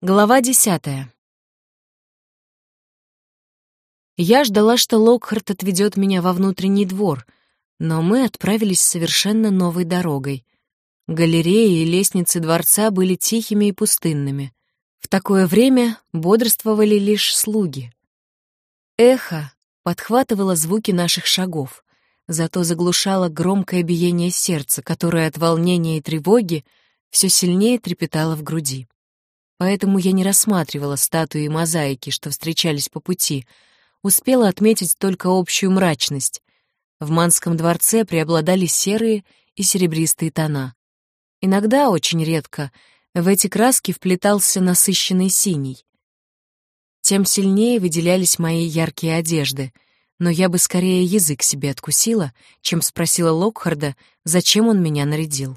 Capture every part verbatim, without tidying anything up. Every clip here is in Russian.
Глава десятая. Я ждала, что Локхарт отведет меня во внутренний двор, но мы отправились совершенно новой дорогой. Галереи и лестницы дворца были тихими и пустынными. В такое время бодрствовали лишь слуги. Эхо подхватывало звуки наших шагов, зато заглушало громкое биение сердца, которое от волнения и тревоги все сильнее трепетало в груди. Поэтому я не рассматривала статуи и мозаики, что встречались по пути, успела отметить только общую мрачность. В Манском дворце преобладали серые и серебристые тона. Иногда, очень редко, в эти краски вплетался насыщенный синий. Тем сильнее выделялись мои яркие одежды, но я бы скорее язык себе откусила, чем спросила Локхарда, зачем он меня нарядил.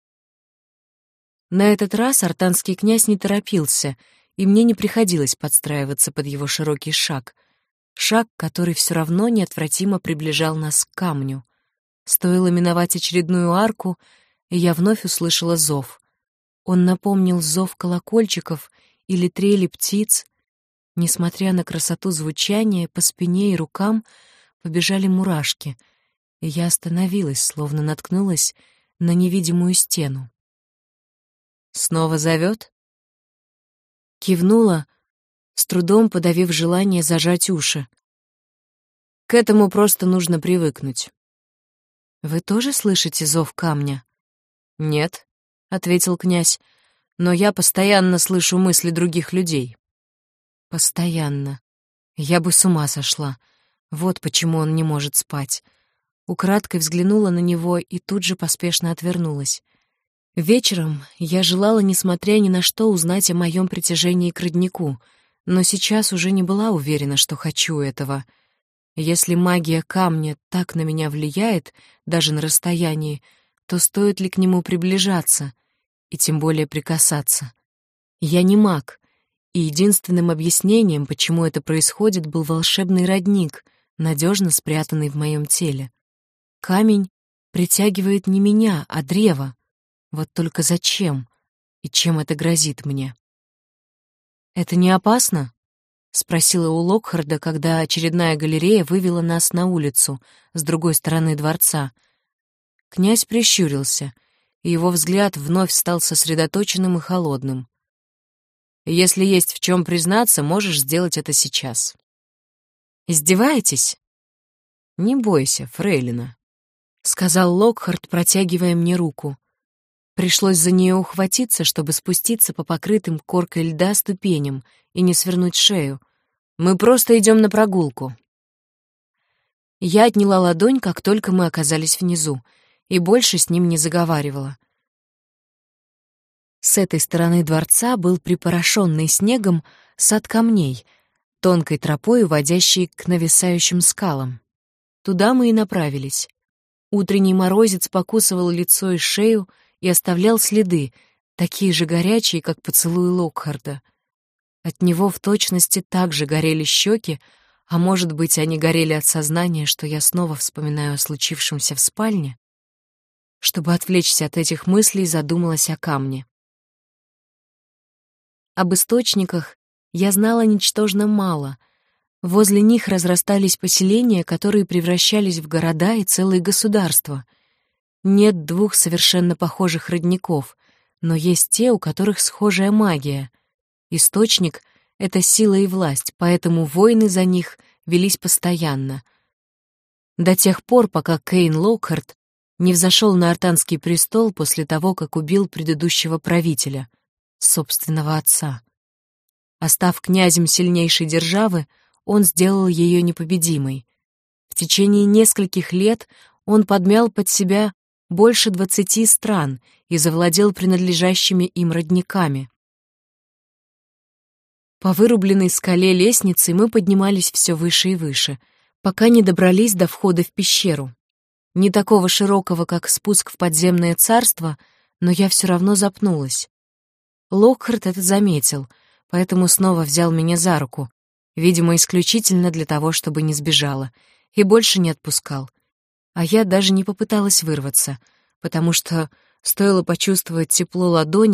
На этот раз артанский князь не торопился, и мне не приходилось подстраиваться под его широкий шаг. Шаг, который все равно неотвратимо приближал нас к камню. Стоило миновать очередную арку, и я вновь услышала зов. Он напомнил зов колокольчиков или трели птиц. Несмотря на красоту звучания, по спине и рукам побежали мурашки, и я остановилась, словно наткнулась на невидимую стену. «Снова зовет?» Кивнула, с трудом подавив желание зажать уши. «К этому просто нужно привыкнуть». «Вы тоже слышите зов камня?» «Нет», — ответил князь, «но я постоянно слышу мысли других людей». «Постоянно. Я бы с ума сошла. Вот почему он не может спать». Украдкой взглянула на него и тут же поспешно отвернулась. Вечером я желала, несмотря ни на что, узнать о моем притяжении к роднику, но сейчас уже не была уверена, что хочу этого. Если магия камня так на меня влияет, даже на расстоянии, то стоит ли к нему приближаться и тем более прикасаться? Я не маг, и единственным объяснением, почему это происходит, был волшебный родник, надежно спрятанный в моем теле. Камень притягивает не меня, а древо. Вот только зачем? И чем это грозит мне? «Это не опасно?» — спросила у Локхарда, когда очередная галерея вывела нас на улицу с другой стороны дворца. Князь прищурился, и его взгляд вновь стал сосредоточенным и холодным. «Если есть в чем признаться, можешь сделать это сейчас». «Издеваетесь?» «Не бойся, фрейлина», — сказал Локхард, протягивая мне руку. Пришлось за нее ухватиться, чтобы спуститься по покрытым коркой льда ступеням и не свернуть шею. «Мы просто идем на прогулку». Я отняла ладонь, как только мы оказались внизу, и больше с ним не заговаривала. С этой стороны дворца был припорошенный снегом сад камней, тонкой тропой, уводящей к нависающим скалам. Туда мы и направились. Утренний морозец покусывал лицо и шею и оставлял следы, такие же горячие, как поцелуй Локхарда. От него в точности так же горели щеки, а может быть, они горели от сознания, что я снова вспоминаю о случившемся в спальне. Чтобы отвлечься от этих мыслей, задумалась о камне. Об источниках я знала ничтожно мало. Возле них разрастались поселения, которые превращались в города и целые государства. Нет двух совершенно похожих родников, но есть те, у которых схожая магия. Источник — это сила и власть, поэтому войны за них велись постоянно. До тех пор, пока Кейн Локхард не взошел на артанский престол после того, как убил предыдущего правителя, собственного отца. А став князем сильнейшей державы, он сделал ее непобедимой. В течение нескольких лет он подмял под себя больше двадцати стран и завладел принадлежащими им родниками. По вырубленной скале лестницы мы поднимались все выше и выше, пока не добрались до входа в пещеру. Не такого широкого, как спуск в подземное царство, но я все равно запнулась. Локхард это заметил, поэтому снова взял меня за руку, видимо, исключительно для того, чтобы не сбежала, и больше не отпускал. А я даже не попыталась вырваться, потому что, стоило почувствовать тепло ладони,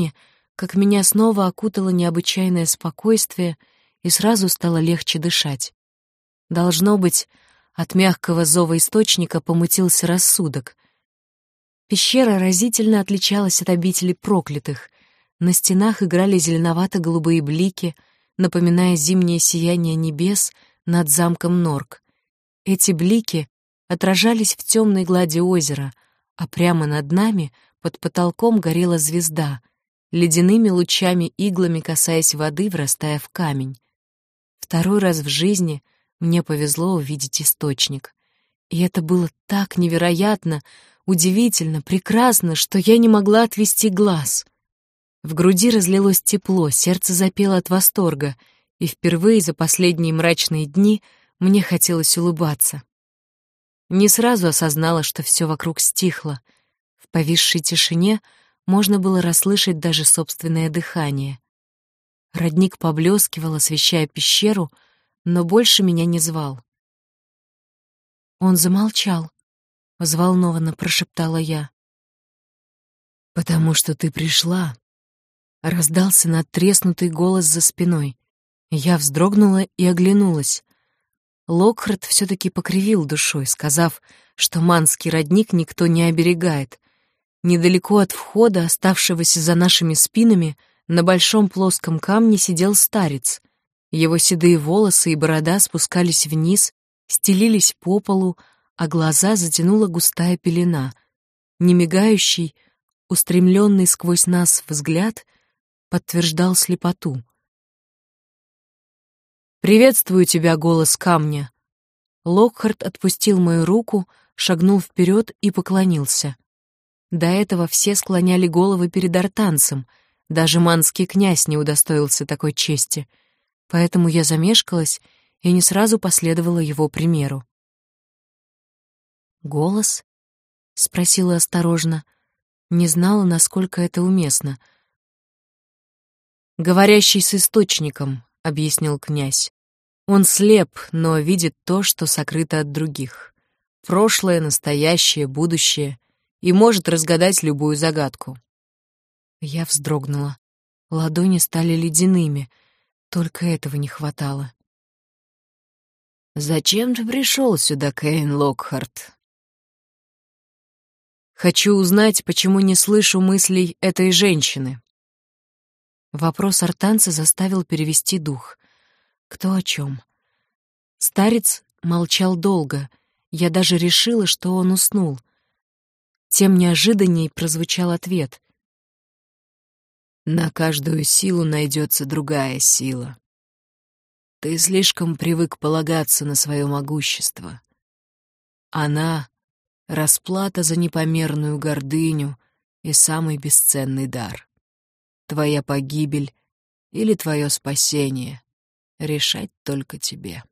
как меня снова окутало необычайное спокойствие и сразу стало легче дышать. Должно быть, от мягкого зова источника помутился рассудок. Пещера разительно отличалась от обители проклятых. На стенах играли зеленовато-голубые блики, напоминая зимнее сияние небес над замком Норк. Эти блики отражались в темной глади озера, а прямо над нами, под потолком, горела звезда, ледяными лучами-иглами касаясь воды, врастая в камень. Второй раз в жизни мне повезло увидеть источник. И это было так невероятно, удивительно, прекрасно, что я не могла отвести глаз. В груди разлилось тепло, сердце запело от восторга, и впервые за последние мрачные дни мне хотелось улыбаться. Не сразу осознала, что все вокруг стихло. В повисшей тишине можно было расслышать даже собственное дыхание. Родник поблескивал, освещая пещеру, но больше меня не звал. Он замолчал, взволнованно прошептала я. «Потому что ты пришла», — раздался надтреснутый голос за спиной. Я вздрогнула и оглянулась. Локхард все-таки покривил душой, сказав, что манский родник никто не оберегает. Недалеко от входа, оставшегося за нашими спинами, на большом плоском камне сидел старец. Его седые волосы и борода спускались вниз, стелились по полу, а глаза затянула густая пелена. Немигающий, устремленный сквозь нас взгляд подтверждал слепоту. «Приветствую тебя, голос камня!» Локхард отпустил мою руку, шагнул вперед и поклонился. До этого все склоняли головы перед артанцем, даже манский князь не удостоился такой чести, поэтому я замешкалась и не сразу последовала его примеру. «Голос?» — спросила осторожно, не знала, насколько это уместно. «Говорящий с источником», — объяснил князь. «Он слеп, но видит то, что сокрыто от других. Прошлое, настоящее, будущее, и может разгадать любую загадку». Я вздрогнула. Ладони стали ледяными, только этого не хватало. «Зачем ты пришел сюда, Кейн Локхард?» «Хочу узнать, почему не слышу мыслей этой женщины». Вопрос артанца заставил перевести дух. Кто о чем? Старец молчал долго. Я даже решила, что он уснул. Тем неожиданней прозвучал ответ. «На каждую силу найдется другая сила. Ты слишком привык полагаться на свое могущество. Она — расплата за непомерную гордыню и самый бесценный дар. Твоя погибель или твое спасение — решать только тебе».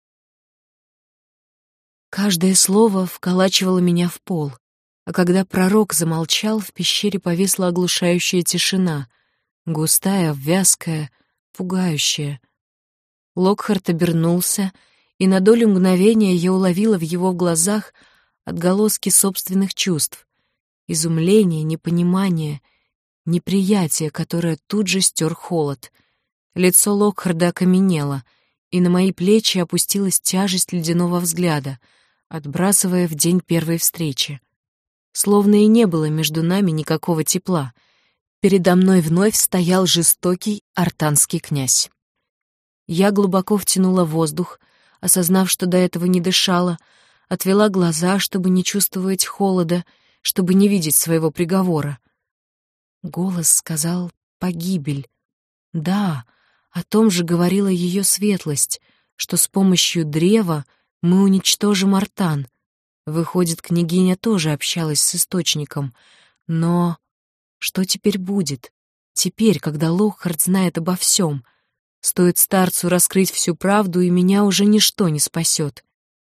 Каждое слово вколачивало меня в пол, а когда пророк замолчал, в пещере повисла оглушающая тишина, густая, вязкая, пугающая. Локхард обернулся, и на долю мгновения я уловила в его глазах отголоски собственных чувств — изумление, непонимание, неприятие, которое тут же стер холод. Лицо Локхарда окаменело, и на мои плечи опустилась тяжесть ледяного взгляда, отбрасывая в день первой встречи. Словно и не было между нами никакого тепла. Передо мной вновь стоял жестокий артанский князь. Я глубоко втянула воздух, осознав, что до этого не дышала, отвела глаза, чтобы не чувствовать холода, чтобы не видеть своего приговора. Голос сказал «погибель». Да, о том же говорила ее светлость, что с помощью древа мы уничтожим Артан. Выходит, княгиня тоже общалась с источником. Но что теперь будет? Теперь, когда Локхард знает обо всем. Стоит старцу раскрыть всю правду, и меня уже ничто не спасет.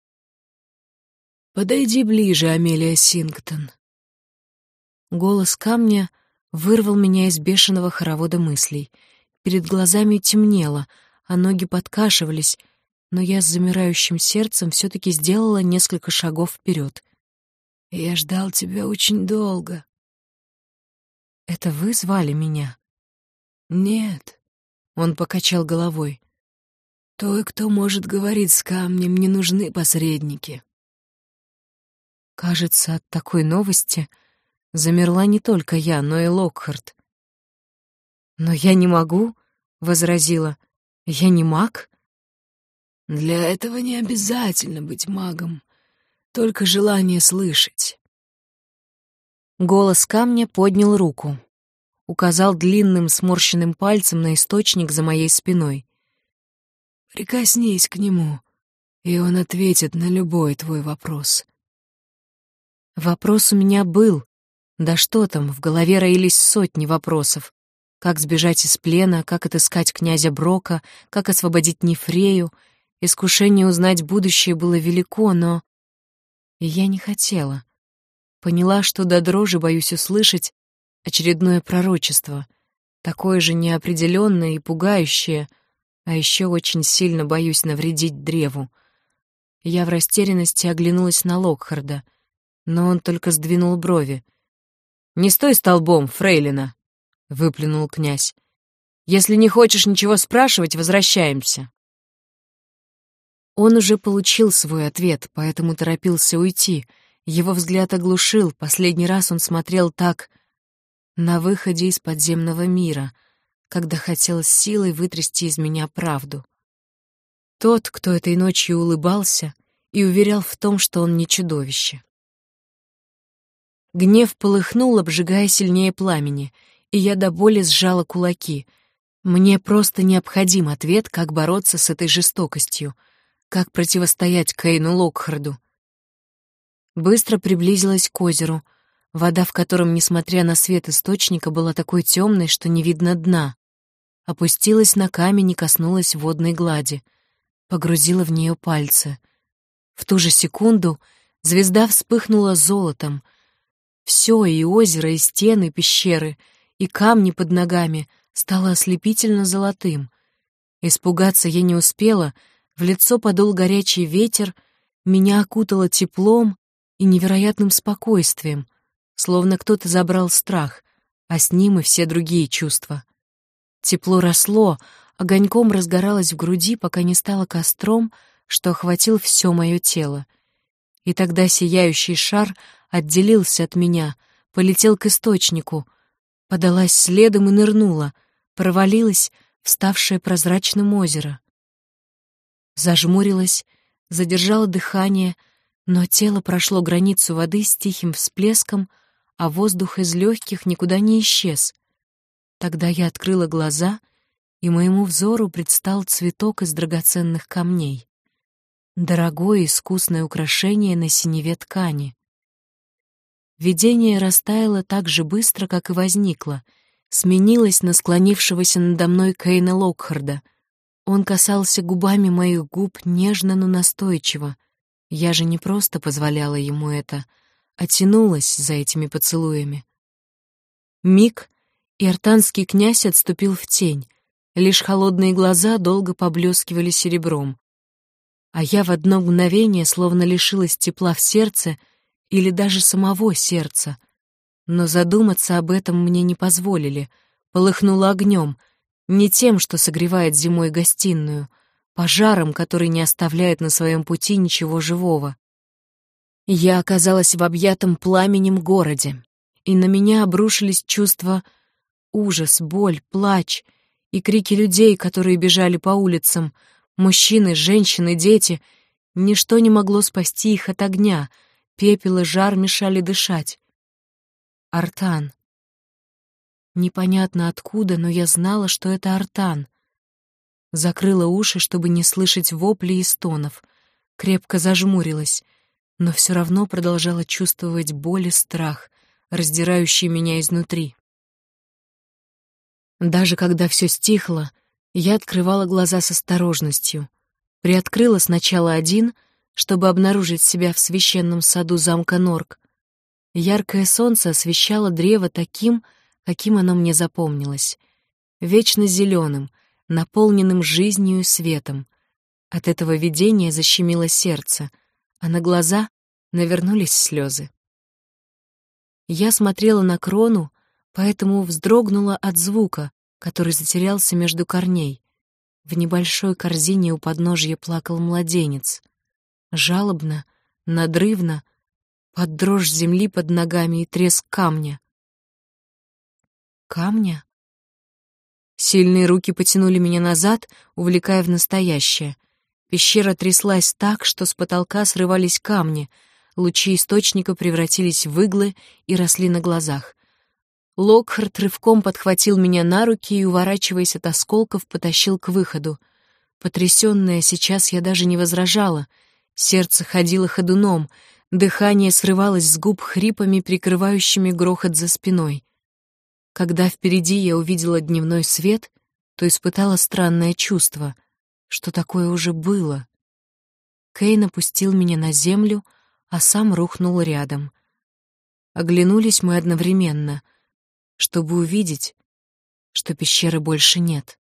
«Подойди ближе, Амелия Сингтон». Голос камня вырвал меня из бешеного хоровода мыслей. Перед глазами темнело, а ноги подкашивались, но я с замирающим сердцем все-таки сделала несколько шагов вперед. «Я ждал тебя очень долго». «Это вы звали меня?» Нет, он покачал головой. Той, кто может говорить с камнем, не нужны посредники. Кажется, от такой новости замерла не только я, но и Локхард. «Но я не могу», — возразила. «Я не маг». Для этого не обязательно быть магом, только желание слышать. Голос камня поднял руку, указал длинным сморщенным пальцем на источник за моей спиной. Прикоснись к нему, и он ответит на любой твой вопрос. Вопрос у меня был. Да что там, в голове роились сотни вопросов. Как сбежать из плена, как отыскать князя Брока, как освободить Нефрею. Искушение узнать будущее было велико, но... И я не хотела. Поняла, что до дрожи боюсь услышать очередное пророчество, такое же неопределенное и пугающее, а еще очень сильно боюсь навредить древу. Я в растерянности оглянулась на Локхарда, но он только сдвинул брови. «Не стой столбом, фрейлина!» — выплюнул князь. «Если не хочешь ничего спрашивать, возвращаемся». Он уже получил свой ответ, поэтому торопился уйти. Его взгляд оглушил, последний раз он смотрел так на выходе из подземного мира, когда хотел с силой вытрясти из меня правду. Тот, кто этой ночью улыбался и уверял в том, что он не чудовище. Гнев полыхнул, обжигая сильнее пламени, и я до боли сжала кулаки. Мне просто необходим ответ, как бороться с этой жестокостью, как противостоять Кейну Локхарду. Быстро приблизилась к озеру, вода в котором, несмотря на свет источника, была такой темной, что не видно дна. Опустилась на камень и коснулась водной глади, погрузила в нее пальцы. В ту же секунду звезда вспыхнула золотом. Все, и озеро, и стены пещеры, и камни под ногами стало ослепительно золотым. Испугаться я не успела, в лицо подул горячий ветер, меня окутало теплом и невероятным спокойствием, словно кто-то забрал страх, а с ним и все другие чувства. Тепло росло, огоньком разгоралось в груди, пока не стало костром, что охватил все мое тело. И тогда сияющий шар отделился от меня, полетел к источнику, подалась следом и нырнула, провалилась в ставшее прозрачным озеро. Зажмурилась, задержала дыхание, но тело прошло границу воды с тихим всплеском, а воздух из легких никуда не исчез. Тогда я открыла глаза, и моему взору предстал цветок из драгоценных камней. Дорогое искусное украшение на синеве ткани. Видение растаяло так же быстро, как и возникло, сменилось на склонившегося надо мной Кейна Локхарда. Он касался губами моих губ нежно, но настойчиво. Я же не просто позволяла ему это, а тянулась за этими поцелуями. Миг, и артанский князь отступил в тень, лишь холодные глаза долго поблескивали серебром. А я в одно мгновение словно лишилась тепла в сердце или даже самого сердца. Но задуматься об этом мне не позволили, полыхнуло огнем, не тем, что согревает зимой гостиную, пожаром, который не оставляет на своем пути ничего живого. Я оказалась в объятом пламенем городе, и на меня обрушились чувства ужас, боль, плач и крики людей, которые бежали по улицам, мужчины, женщины, дети. Ничто не могло спасти их от огня, пепел и жар мешали дышать. Артан. Непонятно откуда, но я знала, что это Артан. Закрыла уши, чтобы не слышать воплей и стонов, крепко зажмурилась, но все равно продолжала чувствовать боль и страх, раздирающий меня изнутри. Даже когда все стихло, я открывала глаза с осторожностью. Приоткрыла сначала один, чтобы обнаружить себя в священном саду замка Норк. Яркое солнце освещало древо таким, каким оно мне запомнилось. Вечно зеленым, наполненным жизнью и светом. От этого видения защемило сердце, а на глаза навернулись слезы. Я смотрела на крону, поэтому вздрогнула от звука, который затерялся между корней. В небольшой корзине у подножья плакал младенец. Жалобно, надрывно, под дрожь земли под ногами и треск камня. Камня? Сильные руки потянули меня назад, увлекая в настоящее. Пещера тряслась так, что с потолка срывались камни, лучи источника превратились в иглы и росли на глазах. Локхарт рывком подхватил меня на руки и, уворачиваясь от осколков, потащил к выходу. Потрясённая, сейчас я даже не возражала. Сердце ходило ходуном, дыхание срывалось с губ хрипами, прикрывающими грохот за спиной. Когда впереди я увидела дневной свет, то испытала странное чувство, что такое уже было. Кейн опустил меня на землю, а сам рухнул рядом. Оглянулись мы одновременно, чтобы увидеть, что пещеры больше нет.